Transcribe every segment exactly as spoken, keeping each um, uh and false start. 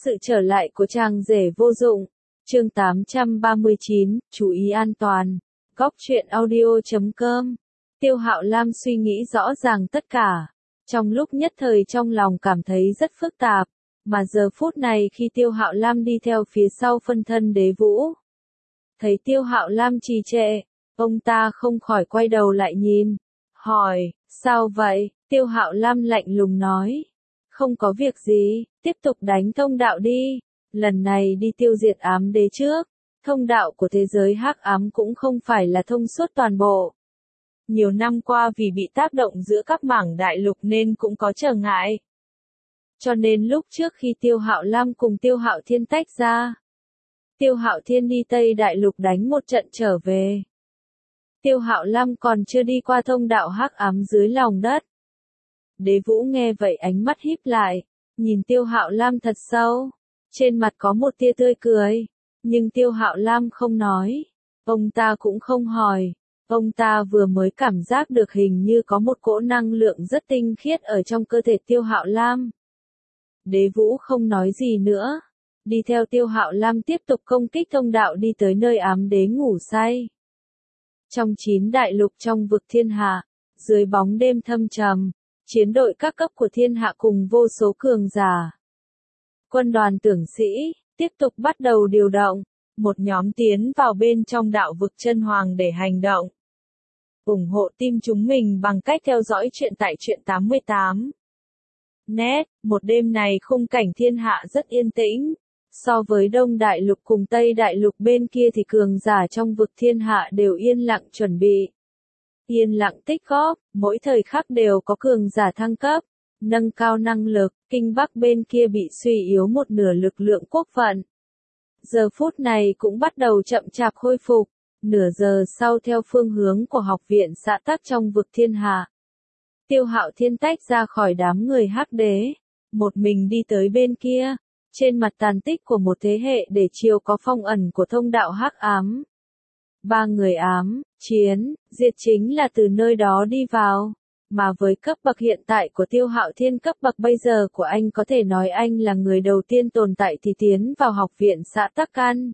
Sự trở lại của chàng rể vô dụng. Chương tám trăm ba mươi chín, chú ý an toàn. Góc truyện audio chấm com. Tiêu Hạo Lam suy nghĩ rõ ràng tất cả. Trong lúc nhất thời trong lòng cảm thấy rất phức tạp. Mà giờ phút này khi Tiêu Hạo Lam đi theo phía sau phân thân Đế Vũ. Thấy Tiêu Hạo Lam trì trệ, ông ta không khỏi quay đầu lại nhìn. Hỏi, sao vậy? Tiêu Hạo Lam lạnh lùng nói. Không có việc gì, tiếp tục đánh thông đạo đi. Lần này đi tiêu diệt ám đế trước. Thông đạo của thế giới hắc ám cũng không phải là thông suốt toàn bộ. Nhiều năm qua vì bị tác động giữa các mảng đại lục nên cũng có trở ngại. Cho nên lúc trước khi Tiêu Hạo Lam cùng Tiêu Hạo Thiên tách ra, Tiêu Hạo Thiên đi Tây Đại Lục đánh một trận trở về. Tiêu Hạo Lam còn chưa đi qua thông đạo hắc ám dưới lòng đất. Đế Vũ nghe vậy ánh mắt híp lại, nhìn Tiêu Hạo Lam thật sâu, trên mặt có một tia tươi cười, nhưng Tiêu Hạo Lam không nói, ông ta cũng không hỏi, ông ta vừa mới cảm giác được hình như có một cỗ năng lượng rất tinh khiết ở trong cơ thể Tiêu Hạo Lam. Đế Vũ không nói gì nữa, đi theo Tiêu Hạo Lam tiếp tục công kích thông đạo đi tới nơi ám đế ngủ say. Trong chín đại lục trong vực thiên hạ, dưới bóng đêm thâm trầm, chiến đội các cấp của thiên hạ cùng vô số cường giả. Quân đoàn tưởng sĩ, tiếp tục bắt đầu điều động, một nhóm tiến vào bên trong đạo vực chân hoàng để hành động. ủng hộ team chúng mình bằng cách theo dõi truyện tại truyện tám mươi tám. Net, một đêm này khung cảnh thiên hạ rất yên tĩnh. So với Đông Đại Lục cùng Tây Đại Lục bên kia thì cường giả trong vực thiên hạ đều yên lặng chuẩn bị. Yên lặng tích góp, mỗi thời khắc đều có cường giả thăng cấp, nâng cao năng lực, Kinh Bắc bên kia bị suy yếu một nửa lực lượng quốc phận. Giờ phút này cũng bắt đầu chậm chạp khôi phục, nửa giờ sau theo phương hướng của học viện xã tắc trong vực thiên hạ. Tiêu Hạo Thiên tách ra khỏi đám người hắc đế, một mình đi tới bên kia, trên mặt tàn tích của một thế hệ để chiều có phong ẩn của thông đạo hắc ám. Ba người ám, chiến, diệt chính là từ nơi đó đi vào, mà với cấp bậc hiện tại của Tiêu Hạo Thiên cấp bậc bây giờ của anh có thể nói anh là người đầu tiên tồn tại thì tiến vào học viện xã Tắc Căn.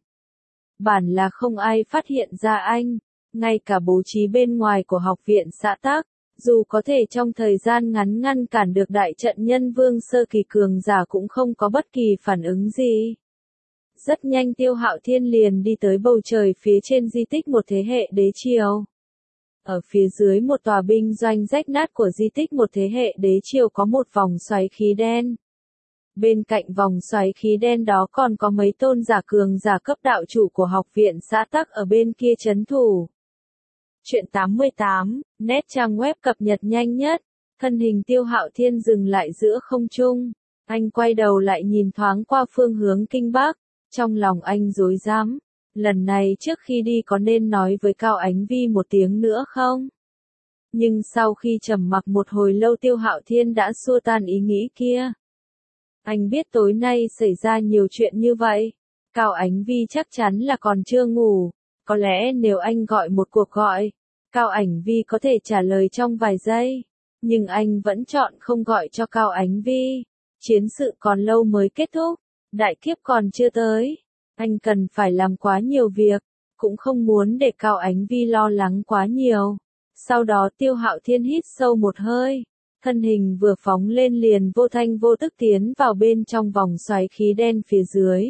Bản là không ai phát hiện ra anh, ngay cả bố trí bên ngoài của học viện xã Tắc, dù có thể trong thời gian ngắn ngăn cản được đại trận nhân vương sơ kỳ cường giả cũng không có bất kỳ phản ứng gì. Rất nhanh Tiêu Hạo Thiên liền đi tới bầu trời phía trên di tích một thế hệ đế triều. Ở phía dưới một tòa binh doanh rách nát của di tích một thế hệ đế triều có một vòng xoáy khí đen. Bên cạnh vòng xoáy khí đen đó còn có mấy tôn giả cường giả cấp đạo chủ của học viện xã Tắc ở bên kia trấn thủ. Truyện tám mươi tám, net trang web cập nhật nhanh nhất. Thân hình Tiêu Hạo Thiên dừng lại giữa không trung. Anh quay đầu lại nhìn thoáng qua phương hướng Kinh Bắc. Trong lòng anh rối rắm. Lần này trước khi đi có nên nói với Cao Ánh Vi một tiếng nữa không? Nhưng sau khi trầm mặc một hồi lâu Tiêu Hạo Thiên đã xua tan ý nghĩ kia. Anh biết tối nay xảy ra nhiều chuyện như vậy. Cao Ánh Vi chắc chắn là còn chưa ngủ. Có lẽ nếu anh gọi một cuộc gọi, Cao Ánh Vi có thể trả lời trong vài giây. Nhưng anh vẫn chọn không gọi cho Cao Ánh Vi. Chiến sự còn lâu mới kết thúc. Đại kiếp còn chưa tới. Anh cần phải làm quá nhiều việc. Cũng không muốn để Cao Ánh Vi lo lắng quá nhiều. Sau đó Tiêu Hạo Thiên hít sâu một hơi. Thân hình vừa phóng lên liền vô thanh vô tức tiến vào bên trong vòng xoáy khí đen phía dưới.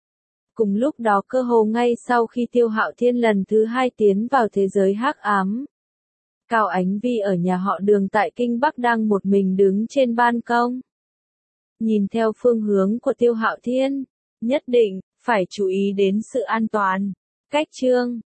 Cùng lúc đó cơ hồ ngay sau khi Tiêu Hạo Thiên lần thứ hai tiến vào thế giới hắc ám. Cao Ánh Vi ở nhà họ Đường tại Kinh Bắc đang một mình đứng trên ban công. Nhìn theo phương hướng của Tiêu Hạo Thiên, nhất định phải chú ý đến sự an toàn. Cách chương